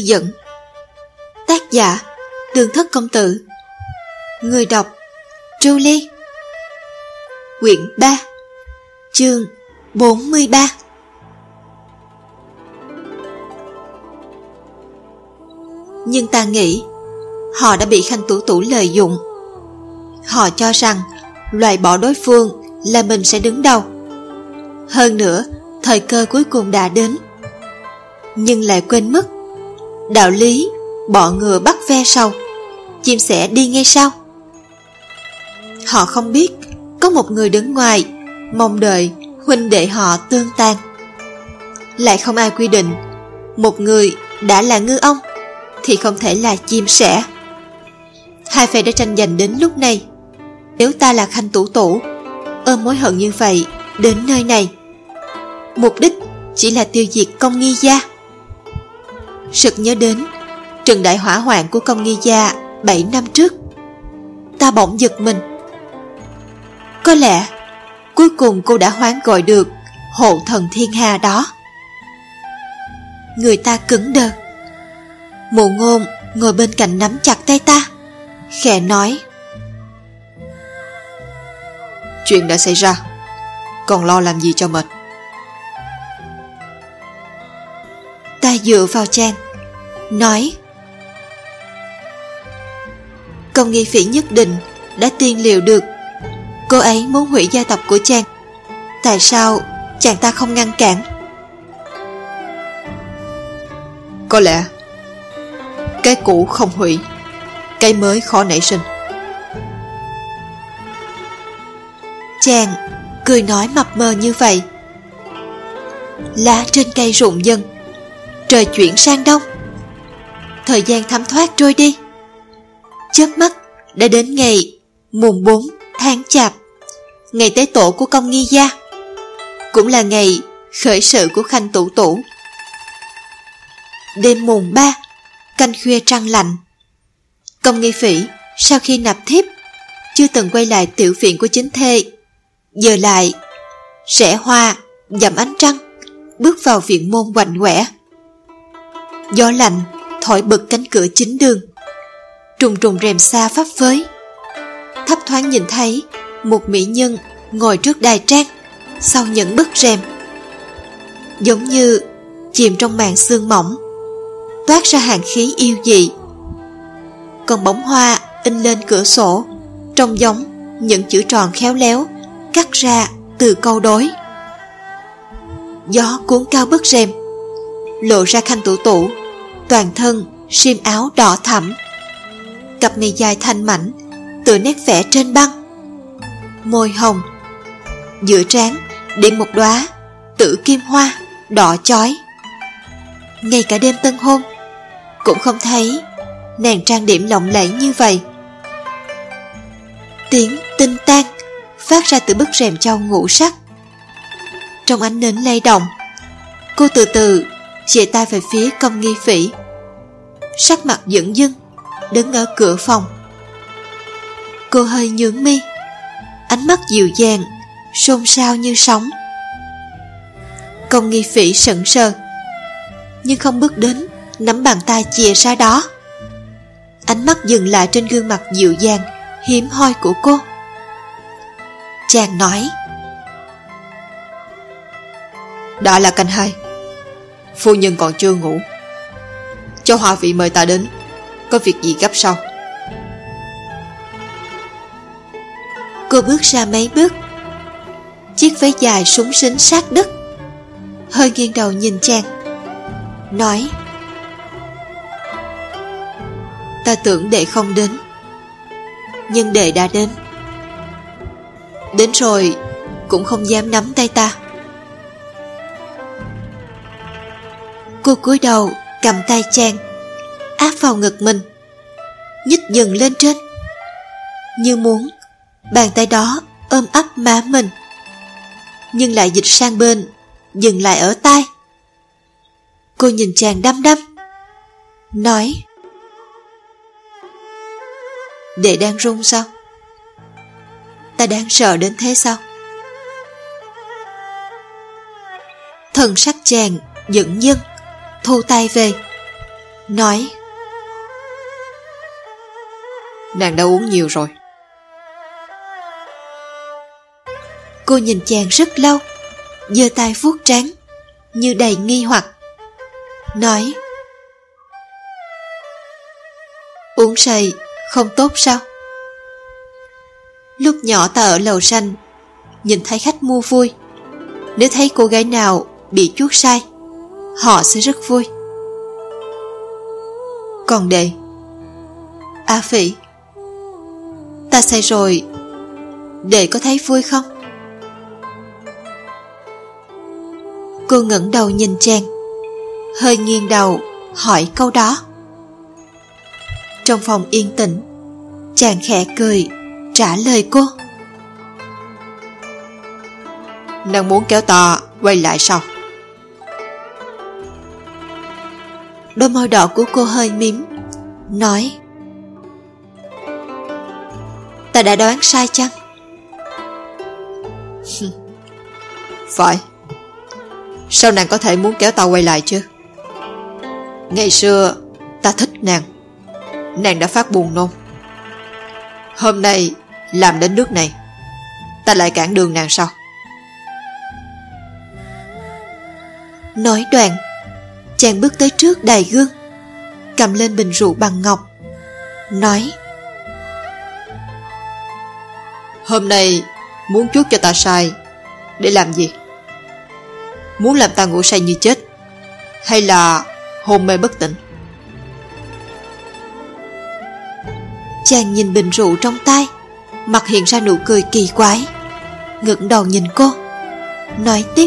dẫn. Tác giả Đường Thất Công Tử. Người đọc Julie. Quyển 3, chương 43. Nhưng ta nghĩ họ đã bị Khanh Tủ Tủ lợi dụng. Họ cho rằng loại bỏ đối phương là mình sẽ đứng đầu. Hơn nữa, thời cơ cuối cùng đã đến. Nhưng lại quên mất đạo lý bọ ngựa bắt ve sầu, chim sẻ đi ngay sau. Họ không biết có một người đứng ngoài mong đợi huynh đệ họ tương tàn. Lại không ai quy định một người đã là ngư ông thì không thể là chim sẻ. Hai phe đã tranh giành đến lúc này. Nếu ta là Khanh Tủ Tủ, ôm mối hận như vậy đến nơi này, mục đích chỉ là tiêu diệt Công Nghi Gia. Sực nhớ đến trận đại hỏa hoạn của Công Nghi Gia 7 năm trước, ta bỗng giật mình. Có lẽ cuối cùng cô đã hoán gọi được hộ thần thiên hà đó. Người ta cứng đờ. Mộ Ngôn ngồi bên cạnh nắm chặt tay ta, khẽ nói: chuyện đã xảy ra, còn lo làm gì cho mệt. Ta dựa vào chàng, nói: Công Nghi Phỉ nhất định đã tiên liệu được cô ấy muốn hủy gia tộc của chàng. Tại sao chàng ta không ngăn cản? Có lẽ cái cũ không hủy, cái mới khó nảy sinh. Chàng cười nói mập mờ như vậy. Lá trên cây rụng dần, trời chuyển sang đông. Thời gian thấm thoát trôi đi. Chớp mắt đã đến ngày mùng 4 tháng Chạp, ngày tế tổ của Công Nghi Gia, cũng là ngày khởi sự của Khanh Tủ Tủ. Đêm mùng 3, canh khuya trăng lạnh, Công Nghi Phỉ sau khi nạp thiếp chưa từng quay lại tiểu viện của chính thê, giờ lại rẽ hoa dặm ánh trăng, bước vào viện môn quạnh quẻ. Gió lạnh thổi bật cánh cửa chính đường, trùng trùng rèm sa phấp phới. Thấp thoáng nhìn thấy một mỹ nhân ngồi trước đài trang, sau những bức rèm, giống như chìm trong màn sương mỏng, toát ra hàn khí yêu dị. Còn bóng hoa in lên cửa sổ trông giống những chữ tròn khéo léo cắt ra từ câu đối. Gió cuốn cao bức rèm, lộ ra Khanh Tủ Tủ, toàn thân xiêm áo đỏ thẫm, cặp mày dài thanh mảnh tựa nét vẽ trên băng, môi hồng, giữa trán điểm một đóa tử kim hoa đỏ chói. Ngay cả đêm tân hôn cũng không thấy nàng trang điểm lộng lẫy như vậy. Tiếng tinh tan phát ra từ bức rèm châu ngũ sắc. Trong ánh nến lay động, cô từ từ chìa tay về phía Công Nghi Phỉ, sắc mặt dửng dưng đứng ở cửa phòng. Cô hơi nhướng mi, ánh mắt dịu dàng xôn xao như sóng. Công Nghi Phỉ sững sờ, nhưng không bước đến nắm bàn tay chìa ra đó. Ánh mắt dừng lại trên gương mặt dịu dàng hiếm hoi của cô. Chàng nói: đã là canh 2, phu nhân còn chưa ngủ, cho Hoa Vị mời ta đến, có việc gì gấp sao? Cô bước ra mấy bước, chiếc váy dài súng xính sát đất, hơi nghiêng đầu nhìn chàng, nói: Ta tưởng đệ không đến, nhưng đệ đã đến. Đến rồi cũng không dám nắm tay ta. Cô cúi đầu cầm tay chàng, áp vào ngực mình, nhích dần lên trên, như muốn bàn tay đó ôm ấp má mình, nhưng lại dịch sang bên, dừng lại ở tai. Cô nhìn chàng đăm đăm, nói: Đệ đang run sao? Ta đáng sợ đến thế sao? Thần sắc chàng dửng dưng, thu tay về, nói: Nàng đã uống nhiều rồi. Cô nhìn chàng rất lâu, giơ tay vuốt trán như đầy nghi hoặc, nói: Uống say không tốt sao? Lúc nhỏ ta ở lầu xanh, nhìn thấy khách mua vui. Nếu thấy cô gái nào bị chuốt say, họ sẽ rất vui. Còn đệ, A Phỉ, ta say rồi, đệ có thấy vui không? Cô ngẩng đầu nhìn chàng, hơi nghiêng đầu hỏi câu đó. Trong phòng yên tĩnh, chàng khẽ cười trả lời cô: Nàng muốn kéo ta quay lại sao? Đôi môi đỏ của cô hơi mím, nói: Ta đã đoán sai chăng? Phải. Sao nàng có thể muốn kéo ta quay lại chứ? Ngày xưa ta thích nàng, nàng đã phát buồn nôn. Hôm nay làm đến nước này, ta lại cản đường nàng sao? Nói đoạn, chàng bước tới trước đài gương, cầm lên bình rượu bằng ngọc, nói: Hôm nay muốn chuốt cho ta say để làm gì? Muốn làm ta ngủ say như chết, hay là hôn mê bất tỉnh? Chàng nhìn bình rượu trong tay, mặt hiện ra nụ cười kỳ quái, ngẩng đầu nhìn cô, nói tiếp: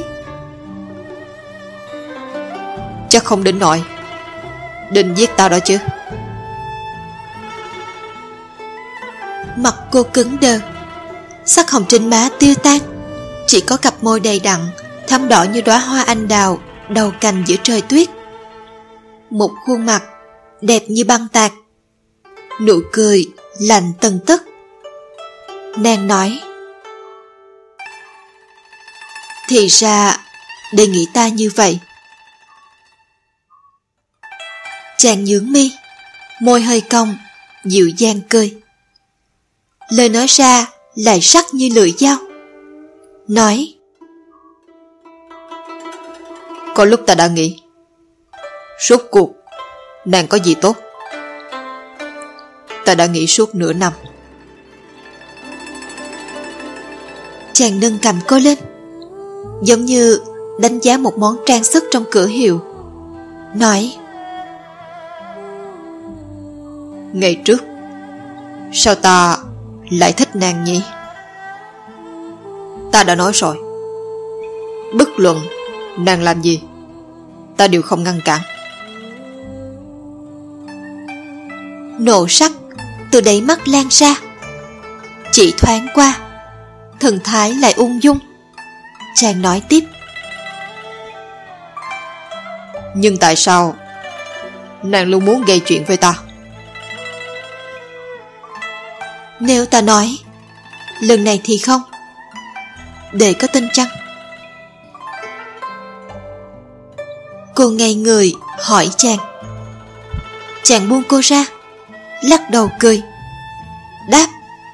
Chắc không đến nỗi định giết ta đó chứ? Mặt cô cứng đờ, sắc hồng trên má tiêu tan, chỉ có cặp môi đầy đặn thắm đỏ như đóa hoa anh đào đầu cành giữa trời tuyết. Một khuôn mặt đẹp như băng tạc, nụ cười lạnh tần tấc. Nàng nói: Thì ra đề nghị ta như vậy. Chàng nhướng mi, môi hơi cong, dịu dàng cười. Lời nói ra lại sắc như lưỡi dao, nói: Có lúc ta đã nghĩ, rốt cuộc nàng có gì tốt? Ta đã nghĩ suốt nửa năm. Chàng nâng cầm cô lên, giống như đánh giá một món trang sức trong cửa hiệu, nói: Ngày trước, sao ta lại thích nàng nhỉ? Ta đã nói rồi, bất luận nàng làm gì, ta đều không ngăn cản. Nộ sắc từ đáy mắt lan ra, chỉ thoáng qua, thần thái lại ung dung. Chàng nói tiếp: Nhưng tại sao nàng luôn muốn gây chuyện với ta? Nếu ta nói, lần này thì không, để có tin chăng? Cô ngây người hỏi chàng. Chàng buông cô ra, lắc đầu cười, đáp: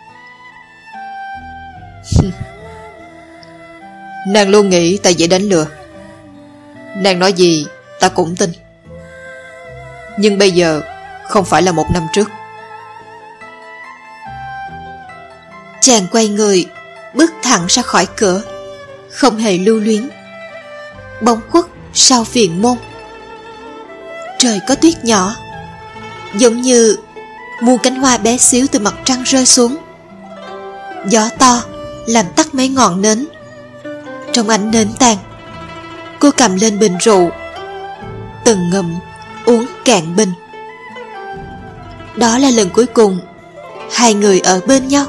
Nàng luôn nghĩ ta dễ đánh lừa. Nàng nói gì ta cũng tin. Nhưng bây giờ không phải là 1 năm trước. Chàng quay người, bước thẳng ra khỏi cửa, không hề lưu luyến, bóng khuất sau viện môn. Trời có tuyết nhỏ, giống như muôn cánh hoa bé xíu từ mặt trăng rơi xuống. Gió to làm tắt mấy ngọn nến. Trong ánh nến tàn, cô cầm lên bình rượu, từng ngụm uống cạn bình. Đó là lần cuối cùng hai người ở bên nhau.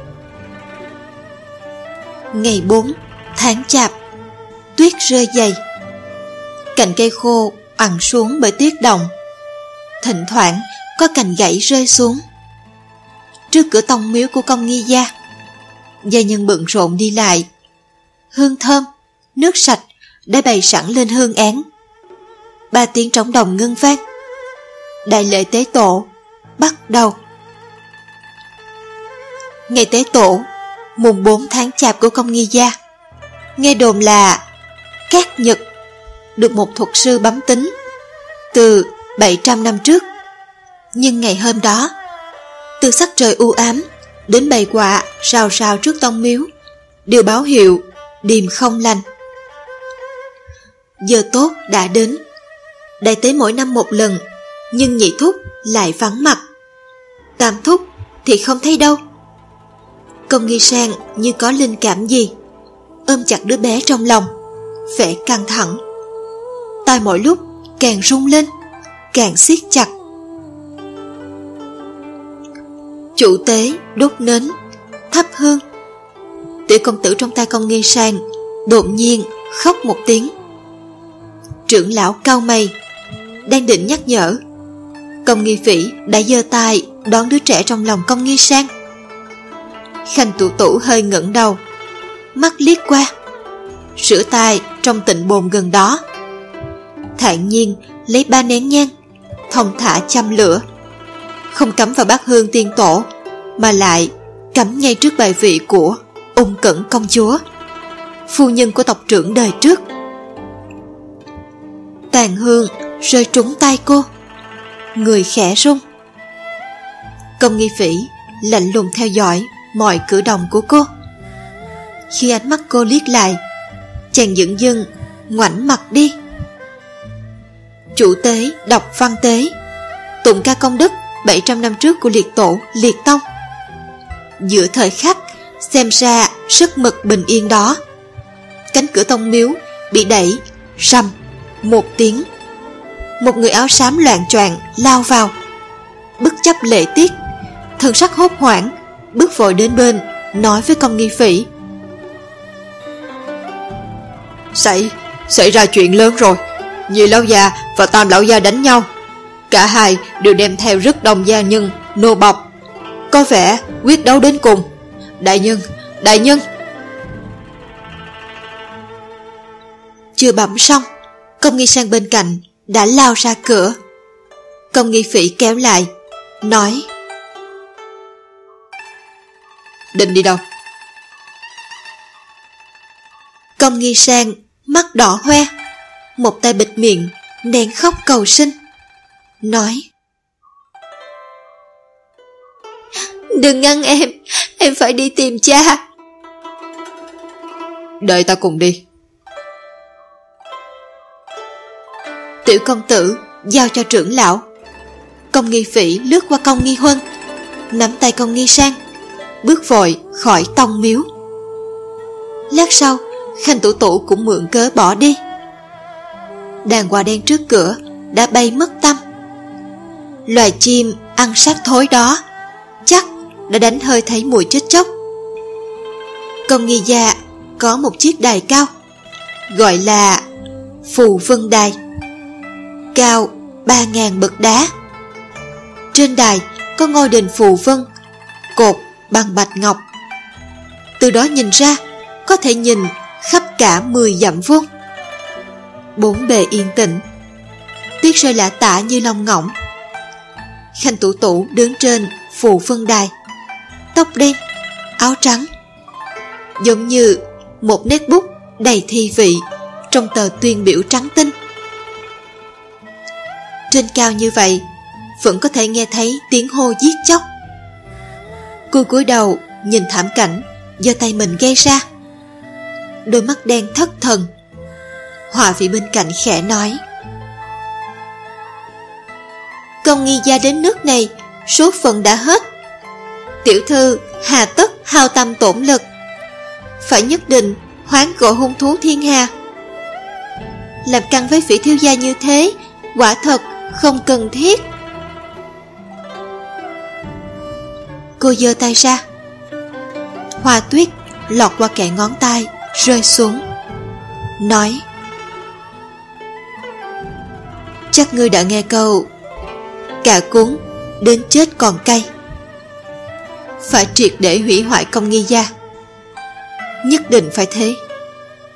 Ngày 4 tháng Chạp, tuyết rơi dày, cành cây khô ằn xuống bởi tuyết động, thỉnh thoảng có cành gãy rơi xuống. Trước cửa tông miếu của Công Nghi gia, gia nhân bận rộn đi lại. Hương thơm, nước sạch đã bày sẵn lên hương án. 3 tiếng trống đồng ngân vang. đại lễ tế tổ bắt đầu. Ngày tế tổ mùng 4 tháng Chạp của Công Nghi gia, nghe đồn là Cát Nhật được một thuật sư bấm tính từ 700 năm trước. Nhưng ngày hôm đó, từ sắc trời u ám đến bầy quạ rào rào trước tông miếu đều báo hiệu điềm không lành. Giờ tốt đã đến. Đại tế mỗi năm một lần, nhưng nhị thúc lại vắng mặt. Tam thúc thì không thấy đâu. Công Nghi Sang như có linh cảm gì, ôm chặt đứa bé trong lòng, vẻ căng thẳng. Tai mỗi lúc càng rung lên, càng siết chặt. Chủ tế đốt nến, thắp hương. Tiểu công tử trong tay Công Nghi Sang đột nhiên khóc một tiếng. Trưởng lão cau mày, đang định nhắc nhở, Công Nghi Phỉ đã giơ tay đón đứa trẻ trong lòng Công Nghi Sang. Khanh Tụ Tụ hơi ngẩng đầu, mắt liếc qua, rửa tay trong tịnh bồn gần đó, thản nhiên lấy 3 nén nhang, thong thả châm lửa, không cắm vào bát hương tiên tổ, mà lại cắm ngay trước bài vị của Ung Cẩn công chúa, phu nhân của tộc trưởng đời trước. Tàn hương rơi trúng tay cô, người khẽ rung. Công Nghi Phỉ lạnh lùng theo dõi mọi cử động của cô. Khi ánh mắt cô liếc lại, chàng dửng dưng ngoảnh mặt đi. Chủ tế đọc văn tế, tụng ca công đức 700 năm trước của liệt tổ liệt tông. Giữa thời khắc xem ra rất mực bình yên đó, cánh cửa tông miếu bị đẩy, rầm một tiếng. Một người áo xám loạng choạng lao vào, bất chấp lễ tiết, thần sắc hốt hoảng, bước vội đến bên, nói với Công Nghi Phỉ: Xảy ra chuyện lớn rồi. Nhị lão già và Tam lão già đánh nhau. Cả hai đều đem theo rất đông gia nhân, nô bộc, có vẻ quyết đấu đến cùng. Đại nhân. Chưa bẩm xong, Công Nghi Sang bên cạnh đã lao ra cửa. Công Nghi Phỉ kéo lại, nói: Định đi đâu? Công Nghi Sang mắt đỏ hoe, một tay bịt miệng, nén khóc cầu xin, nói: Đừng ngăn em phải đi tìm cha. Đợi ta cùng đi. Tiểu công tử giao cho trưởng lão. Công Nghi Phỉ lướt qua Công Nghi Huân, nắm tay Công Nghi Sang, bước vội khỏi tông miếu. Lát sau, Khanh Tụ Tụ cũng mượn cớ bỏ đi. Đàn quạ đen trước cửa đã bay mất tăm. Loài chim ăn xác thối đó chắc đã đánh hơi thấy mùi chết chóc. Công Nghi gia có một chiếc đài cao, gọi là Phù Vân Đài, cao 3.000 bậc đá. Trên đài có ngôi đền phù vân, cột bằng bạch ngọc. Từ đó nhìn ra, có thể nhìn khắp cả 10 dặm vuông. Bốn bề yên tĩnh, tuyết rơi lả tả như lông ngỗng. Khanh Tụ Tụ đứng trên phù vân đài, tóc đen, áo trắng, giống như một nét bút đầy thi vị trong tờ tuyên biểu trắng tinh. Trên cao như vậy, vẫn có thể nghe thấy tiếng hô giết chóc. Cô cúi đầu nhìn thảm cảnh do tay mình gây ra, đôi mắt đen thất thần. Họa vị bên cạnh khẽ nói: Công Nghi gia đến nước này, số phận đã hết. Tiểu thư hà tất hao tâm tổn lực, phải nhất định hoán gọi hung thú thiên hà. Làm căng với Phỉ thiếu gia như thế, quả thật không cần thiết. Cô giơ tay ra, hoa tuyết lọt qua kẽ ngón tay rơi xuống, nói: Chắc ngươi đã nghe câu cả cuốn đến chết còn cay. Phải triệt để hủy hoại Công Nghi gia, nhất định phải thế.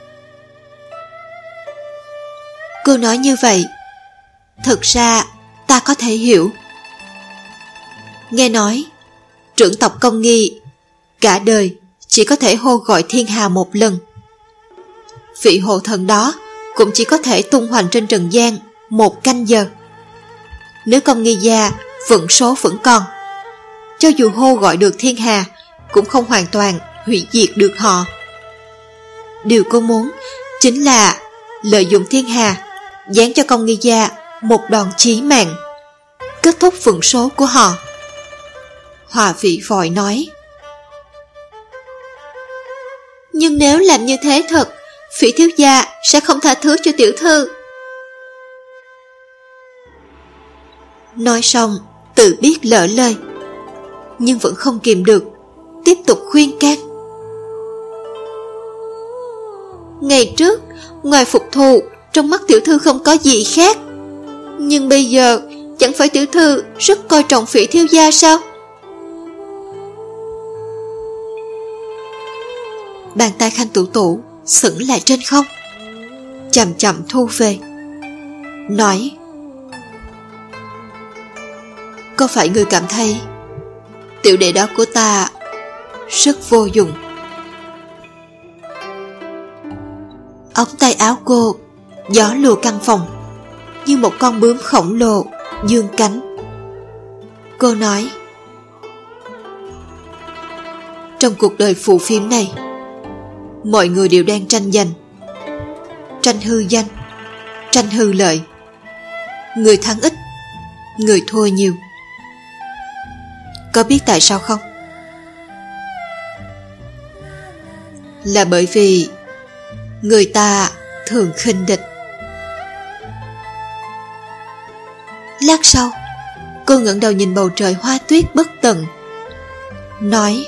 Cô nói như vậy, thực ra ta có thể hiểu. Nghe nói trưởng tộc Công Nghi cả đời chỉ có thể hô gọi thiên hà một lần. Vị hộ thần đó cũng chỉ có thể tung hoành trên trần gian 1 canh giờ. Nếu Công Nghi gia vận số vẫn còn, cho dù hô gọi được thiên hà cũng không hoàn toàn hủy diệt được họ. Điều cô muốn chính là lợi dụng thiên hà giáng cho Công Nghi gia một đòn chí mạng, kết thúc vận số của họ. Hòa Vị vội nói: nhưng nếu làm như thế thật, Phỉ thiếu gia sẽ không tha thứ cho tiểu thư. Nói xong tự biết lỡ lời, nhưng vẫn không kìm được, tiếp tục khuyên can. Ngày trước, ngoài phục thù, trong mắt tiểu thư không có gì khác. Nhưng bây giờ, chẳng phải tiểu thư rất coi trọng Phỉ thiếu gia sao? Bàn tay Khanh Tủ Tủ sững lại trên không, chậm chậm thu về, nói: có phải người cảm thấy tiểu đệ đó của ta rất vô dụng? Ống tay áo cô gió lùa căn phòng như một con bướm khổng lồ dương cánh. Cô nói: trong cuộc đời phù phiếm này, mọi người đều đang tranh giành, tranh hư danh, tranh hư lợi. Người thắng ít, người thua nhiều. Có biết tại sao không? Là bởi vì người ta thường khinh địch. Lát sau, cô ngẩng đầu nhìn bầu trời hoa tuyết bất tận, nói: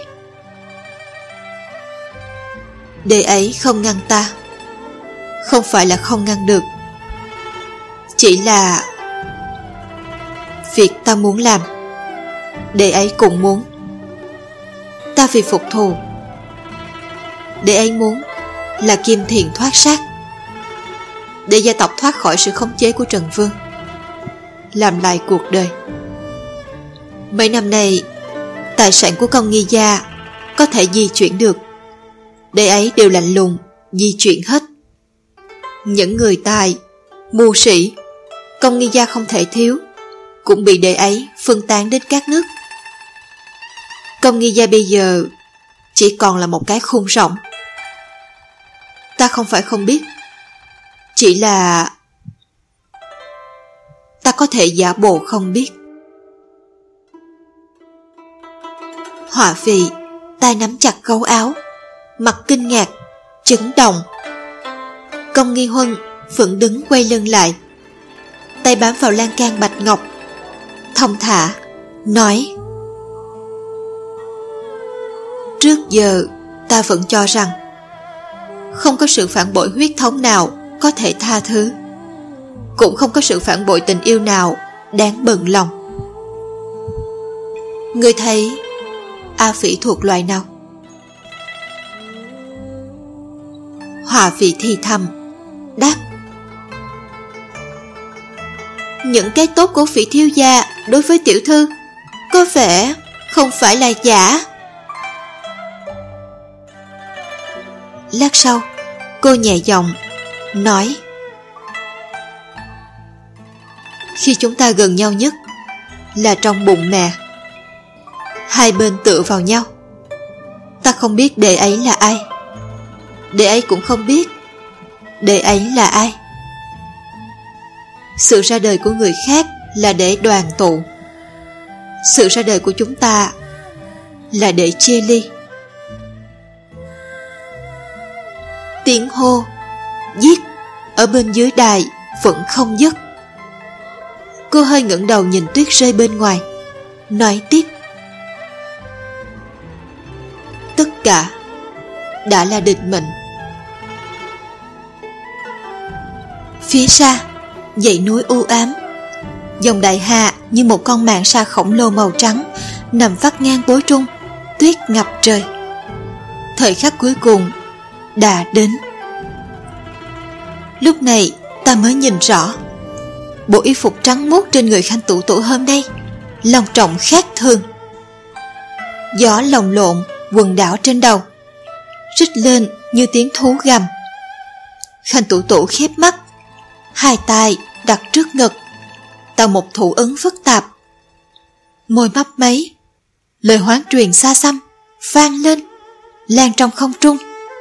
đệ ấy không ngăn ta, không phải là không ngăn được, chỉ là việc ta muốn làm, đệ ấy cũng muốn. Ta vì phục thù, đệ ấy muốn là Kim Thiền thoát xác, để gia tộc thoát khỏi sự khống chế của Trần Vương, làm lại cuộc đời. Mấy năm nay, tài sản của Công Nghi gia có thể di chuyển được, đệ ấy đều lạnh lùng di chuyển hết. Những người tài, mưu sĩ, Công Nghi gia không thể thiếu, cũng bị đệ ấy phân tán đến các nước. Công Nghi gia bây giờ chỉ còn là một cái khung rỗng. Ta không phải không biết, chỉ là ta có thể giả bộ không biết. Họa Vị tay nắm chặt gấu áo, mặt kinh ngạc, chấn động. Công Nghi Huân vẫn đứng quay lưng lại, tay bám vào lan can bạch ngọc, thong thả nói: trước giờ ta vẫn cho rằng không có sự phản bội huyết thống nào có thể tha thứ, cũng không có sự phản bội tình yêu nào đáng bận lòng. Ngươi thấy A Phỉ thuộc loài nào? Hòa Vị thì thầm đáp: những cái tốt của Phỉ thiếu gia đối với tiểu thư có vẻ không phải là giả. Lát sau, cô nhẹ giọng nói: khi chúng ta gần nhau nhất là trong bụng mẹ, hai bên tựa vào nhau. Ta không biết đệ ấy là ai, đệ ấy cũng không biết đệ ấy là ai. Sự ra đời của người khác là để đoàn tụ, sự ra đời của chúng ta là để chia ly. Tiếng hô giết ở bên dưới đài vẫn không dứt. Cô hơi ngẩng đầu nhìn tuyết rơi bên ngoài, nói tiếp: tất cả đã là định mệnh. Phía xa, dãy núi u ám, dòng đại hà như một con mạn sa khổng lồ màu trắng nằm vắt ngang bối trung, tuyết ngập trời. Thời khắc cuối cùng đã đến. Lúc này ta mới nhìn rõ, bộ y phục trắng muốt trên người Khanh Tủ Tủ hôm nay long trọng khác thường. Gió lồng lộn quần đảo trên đầu, rít lên như tiếng thú gầm. Khanh Tủ Tủ khép mắt, hai tay đặt trước ngực, tạo một thủ ấn phức tạp. Môi mấp máy, lời hoán truyền xa xăm vang lên, lan trong không trung.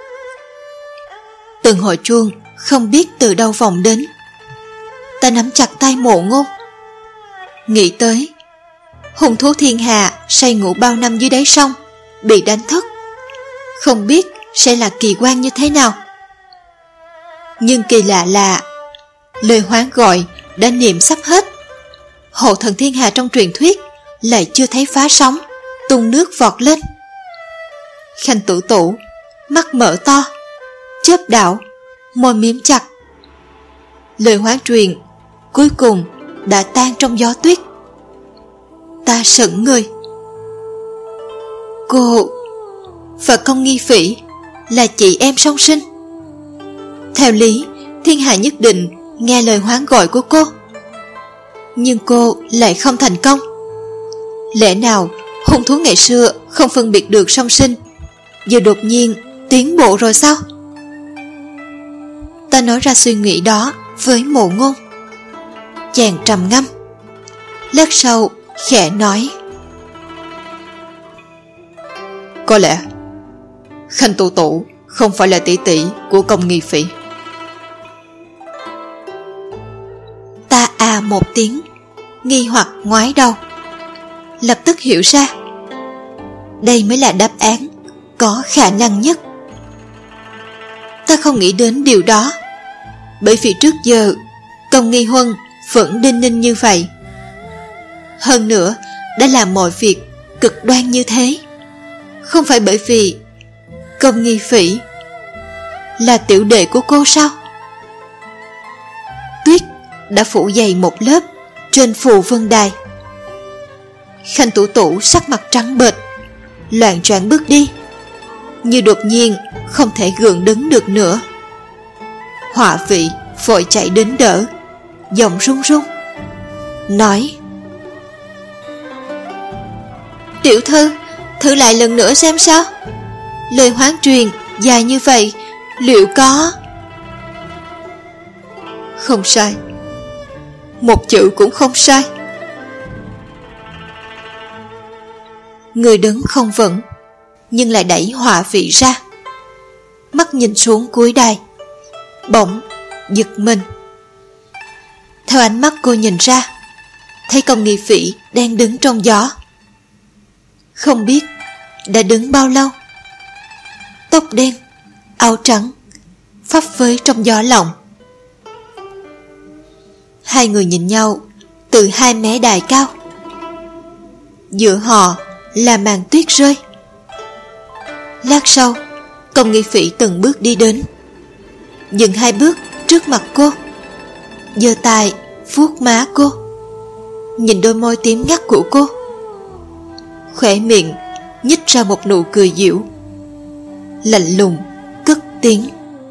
Từng hồi chuông không biết từ đâu vọng đến. Ta nắm chặt tay Mộ Ngôn, nghĩ tới hung thú thiên hạ say ngủ bao năm dưới đáy sông bị đánh thức, không biết sẽ là kỳ quan như thế nào. Nhưng kỳ lạ là lời hoán gọi đã niệm sắp hết. Hộ thần thiên hạ trong truyền thuyết lại chưa thấy phá sóng tung nước vọt lên. Khanh Tủ Tủ mắt mở to, chớp đạo, môi miếm chặt. Lời hoán truyền cuối cùng đã tan trong gió tuyết. Ta sững người. Cô và Công Nghi Phỉ là chị em song sinh. Theo lý, thiên hạ nhất định nghe lời hoán gọi của cô, nhưng cô lại không thành công. Lẽ nào hung thú ngày xưa không phân biệt được song sinh, giờ đột nhiên tiến bộ rồi sao? Ta nói ra suy nghĩ đó với Mộ Ngôn. Chàng trầm ngâm, lát sau khẽ nói: có lẽ Khanh Tủ Tủ không phải là tỷ tỷ của Công Nghi Phỉ. Ta à một tiếng, nghi hoặc ngoái đầu, lập tức hiểu ra đây mới là đáp án có khả năng nhất. Ta không nghĩ đến điều đó, bởi vì trước giờ Công Nghi Huân vẫn đinh ninh như vậy. Hơn nữa đã làm mọi việc cực đoan như thế, không phải bởi vì Công Nghi Phỉ là tiểu đệ của cô sao? Tuyết đã phủ dày một lớp trên phù vân đài. Khanh Tủ Tủ sắc mặt trắng bệch, loạng choạng bước đi, như đột nhiên không thể gượng đứng được nữa. Họa vị vội chạy đến đỡ, giọng run run nói: tiểu thư, thử lại lần nữa xem sao. Lời hoán truyền dài như vậy, liệu có... Không sai, một chữ cũng không sai. Người đứng không vững, nhưng lại đẩy họa vị ra, mắt nhìn xuống cuối đài, bỗng giật mình. Theo ánh mắt cô nhìn ra, thấy Công Nghi Phỉ đang đứng trong gió. Không biết đã đứng bao lâu. Tóc đen, áo trắng, phấp phới trong gió lộng. Hai người nhìn nhau từ hai mé đài cao. Giữa họ là màn tuyết rơi. Lát sau, Công Nghi Phỉ từng bước đi đến, dừng hai bước trước mặt cô, giơ tay vuốt má cô, nhìn đôi môi tím ngắt của cô, khóe miệng nhích ra một nụ cười dịu, lạnh lùng cất tiếng: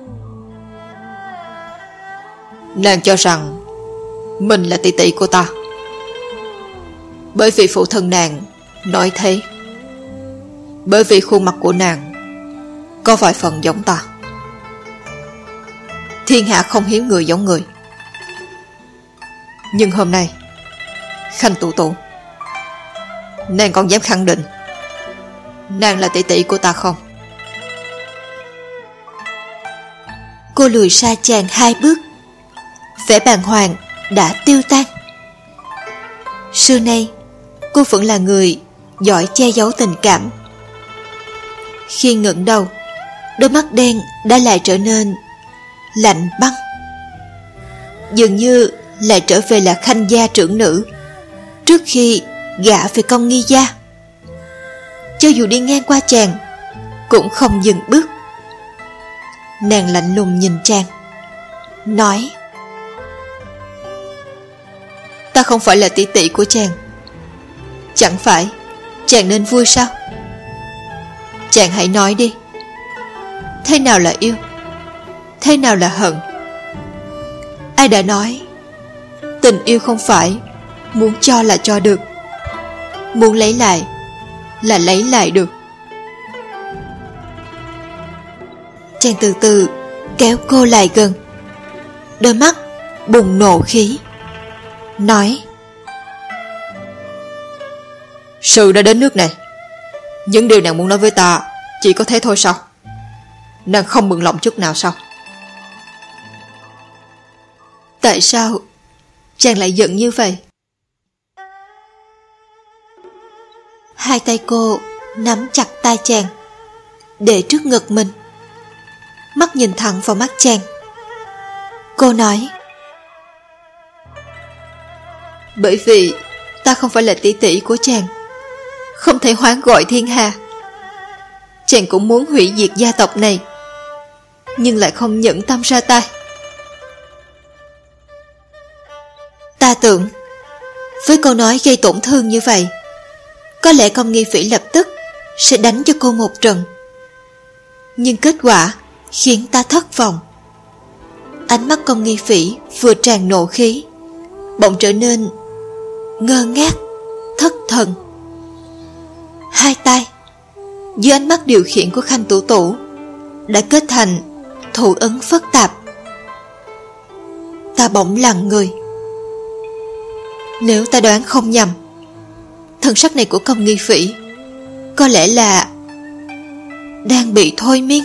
nàng cho rằng mình là tỷ tỷ của ta, bởi vì phụ thân nàng nói thế, bởi vì khuôn mặt của nàng có vài phần giống ta. Thiên hạ không hiếm người giống người. Nhưng hôm nay, Khanh Tủ Tủ, nàng còn dám khẳng định nàng là tỷ tỷ của ta không? Cô lùi xa chàng hai bước, vẻ bàng hoàng đã tiêu tan. Xưa nay cô vẫn là người giỏi che giấu tình cảm. Khi ngẩng đầu, đôi mắt đen đã lại trở nên lạnh băng, dường như lại trở về là Khanh gia trưởng nữ trước khi gả về Công Nghi gia. Cho dù đi ngang qua chàng cũng không dừng bước. Nàng lạnh lùng nhìn chàng, nói: ta không phải là tỷ tỷ của chàng, chẳng phải chàng nên vui sao? Chàng hãy nói đi, thế nào là yêu, thế nào là hận? Ai đã nói Tình yêu không phải muốn cho là cho được, muốn lấy lại là lấy lại được. Chàng từ từ kéo cô lại gần, đôi mắt bùng nộ khí, nói: Sự đã đến nước này, những điều nàng muốn nói với ta chỉ có thế thôi sao? Nàng không mừng lòng chút nào sao? Tại sao chàng lại giận như vậy? Hai tay cô nắm chặt tay chàng, để trước ngực mình, mắt nhìn thẳng vào mắt chàng. Cô nói: Bởi vì ta không phải là tỷ tỷ của chàng, không thể hoán gọi thiên hà. Chàng cũng muốn hủy diệt gia tộc này, nhưng lại không nhẫn tâm ra tay. Ta tưởng với câu nói gây tổn thương như vậy, có lẽ Công Nghi Phỉ lập tức sẽ đánh cho cô một trận, nhưng kết quả khiến ta thất vọng. Ánh mắt Công Nghi Phỉ vừa tràn nộ khí, bỗng trở nên ngơ ngác, thất thần. Hai tay dưới ánh mắt điều khiển của Khanh Tủ Tủ đã kết thành thủ ấn phức tạp. Ta bỗng lặng người. Nếu ta đoán không nhầm, thần sắc này của Công Nghi Phỉ có lẽ là đang bị thôi miên.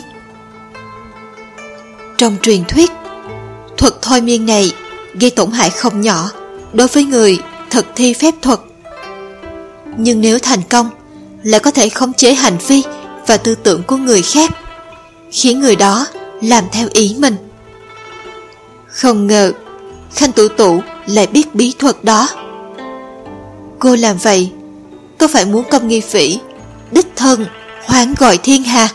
Trong truyền thuyết, thuật thôi miên này gây tổn hại không nhỏ đối với người thực thi phép thuật, nhưng nếu thành công lại có thể khống chế hành vi và tư tưởng của người khác, khiến người đó làm theo ý mình. Không ngờ Khanh Tủ Tủ lại biết bí thuật đó. Cô làm vậy có phải muốn Công Nghi Phỉ đích thân hoán gọi thiên hà?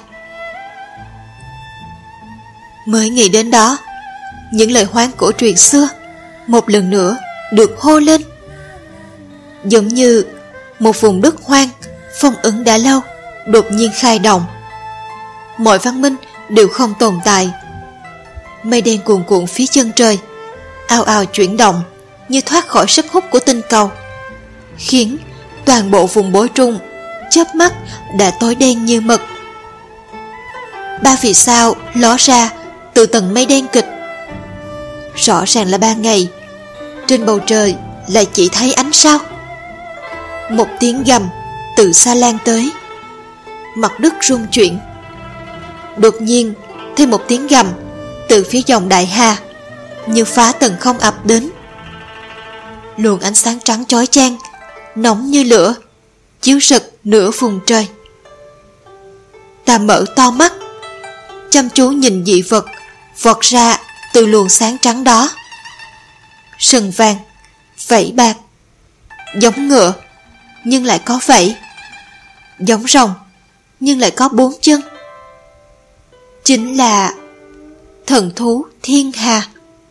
Mới nghĩ đến đó, những lời hoán cổ truyền xưa một lần nữa được hô lên, giống như một vùng đất hoang phong ấn đã lâu đột nhiên khai động. Mọi văn minh đều không tồn tại. Mây đen cuồn cuộn phía chân trời ào ào chuyển động như thoát khỏi sức hút của tinh cầu, khiến toàn bộ vùng bối trung chớp mắt đã tối đen như mực. Ba vì sao ló ra từ tầng mây đen kịch. Rõ ràng là ban ngày, trên bầu trời lại chỉ thấy ánh sao. Một tiếng gầm từ xa lan tới, mặt đất rung chuyển. Đột nhiên thêm một tiếng gầm từ phía dòng đại hà, như phá tầng không ập đến. Luồng ánh sáng trắng chói chang, nóng như lửa, chiếu rực nửa vùng trời. Ta mở to mắt, chăm chú nhìn dị vật vọt ra từ luồng sáng trắng đó. Sừng vàng, vảy bạc, giống ngựa nhưng lại có vảy, giống rồng nhưng lại có 4 chân. Chính là thần thú thiên hà.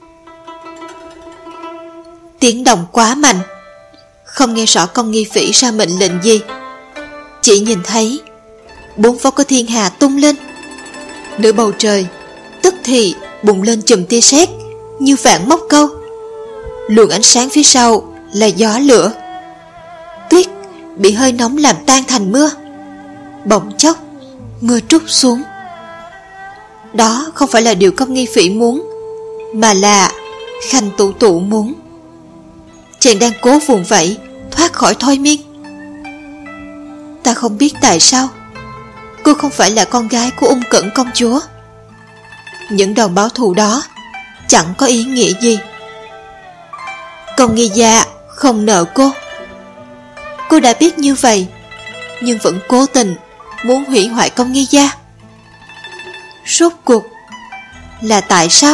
Tiếng động quá mạnh, không nghe rõ Công Nghi Phỉ ra mệnh lệnh gì, chỉ nhìn thấy 4 vó của thiên hà tung lên. Nửa bầu trời tức thì bùng lên chùm tia sét như vạn móc câu. Luồng ánh sáng phía sau là gió lửa. Tuyết bị hơi nóng làm tan thành mưa. Bỗng chốc mưa trút xuống. Đó không phải là điều Công Nghi Phỉ muốn, mà là Khanh Tủ Tủ muốn. Chàng đang cố vùng vẫy thoát khỏi thôi miên. Ta không biết tại sao cô không phải là con gái của Ung Cẩn công chúa. Những đòn báo thù đó chẳng có ý nghĩa gì. Công Nghi gia không nợ cô. Cô đã biết như vậy, nhưng vẫn cố tình muốn hủy hoại Công Nghi gia. Rốt cuộc là tại sao?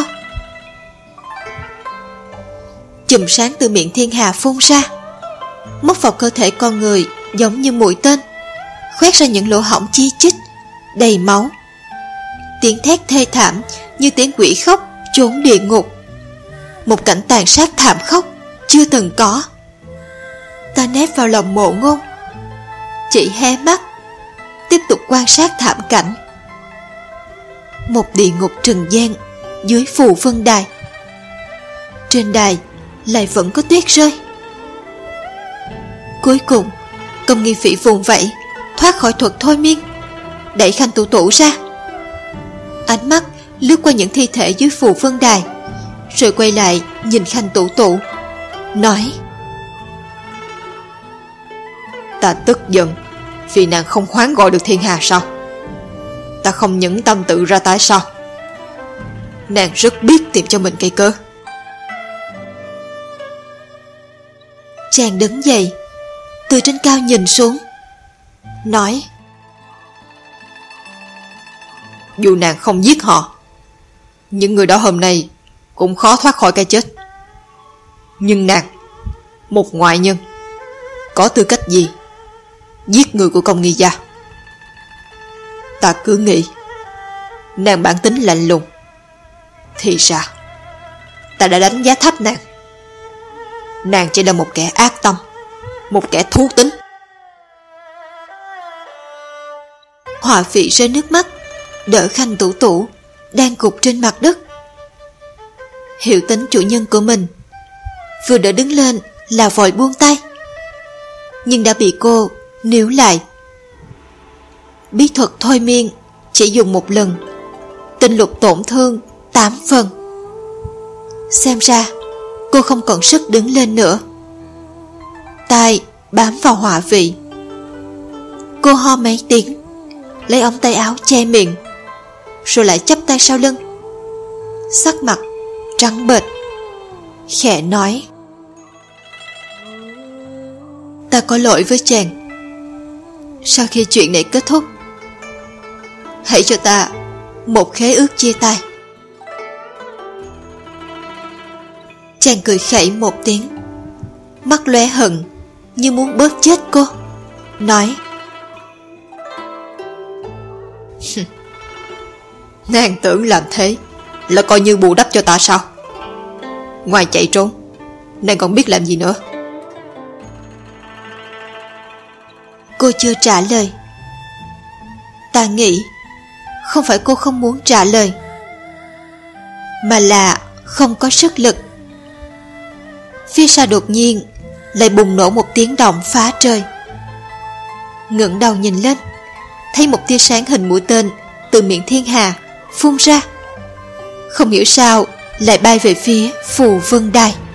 Chùm sáng từ miệng thiên hà phun ra, móc vào cơ thể con người giống như mũi tên, khoét ra những lỗ hổng chi chít đầy máu. Tiếng thét thê thảm như tiếng quỷ khóc trốn địa ngục. Một cảnh tàn sát thảm khốc chưa từng có. Ta nép vào lòng Mộ Ngôn, chỉ hé mắt tiếp tục quan sát thảm cảnh. Một địa ngục trần gian dưới phù vân đài. Trên đài lại vẫn có tuyết rơi. Cuối cùng Công Nghi Phỉ vùng vẫy thoát khỏi thuật thôi miên, đẩy Khanh Tủ Tủ ra. Ánh mắt lướt qua những thi thể dưới phù vân đài, rồi quay lại nhìn Khanh Tủ Tủ, nói: Ta tức giận vì nàng không khoán gọi được thiên hà sao? Ta không nhẫn tâm tự ra tay sao? Nàng rất biết tìm cho mình cây cớ. Chàng đứng dậy, từ trên cao nhìn xuống, nói: Dù nàng không giết họ, những người đó hôm nay cũng khó thoát khỏi cái chết. Nhưng nàng, một ngoại nhân, có tư cách gì giết người của Công Nghi gia? Ta cứ nghĩ nàng bản tính lạnh lùng, thì ra ta đã đánh giá thấp nàng. Nàng chỉ là một kẻ ác tâm, một kẻ thú tính. Họa Phỉ rơi nước mắt, đỡ Khanh Tủ Tủ đang gục trên mặt đất. Hiểu tính chủ nhân của mình, vừa đỡ đứng lên là vội buông tay, nhưng đã bị cô níu lại. Bí thuật thôi miên chỉ dùng một lần, tinh lục tổn thương 8 phần. Xem ra cô không còn sức đứng lên nữa. Tai bám vào Họa Phỉ. Cô ho mấy tiếng, lấy ống tay áo che miệng, rồi lại chắp tay sau lưng, sắc mặt trắng bệch, khẽ nói: Ta có lỗi với chàng. Sau khi chuyện này kết thúc, hãy cho ta một khế ước chia tay. Chàng cười khẩy một tiếng, mắt lóe hận như muốn bóp chết cô, nói: Nàng tưởng làm thế là coi như bù đắp cho ta sao? Ngoài chạy trốn, nàng còn biết làm gì nữa? Cô chưa trả lời. Ta nghĩ không phải cô không muốn trả lời, mà là không có sức lực. Phía sau đột nhiên lại bùng nổ một tiếng động phá trời. Ngẩng đầu nhìn lên, thấy một tia sáng hình mũi tên từ miệng thiên hà phun ra, không hiểu sao lại bay về phía phù vân đài.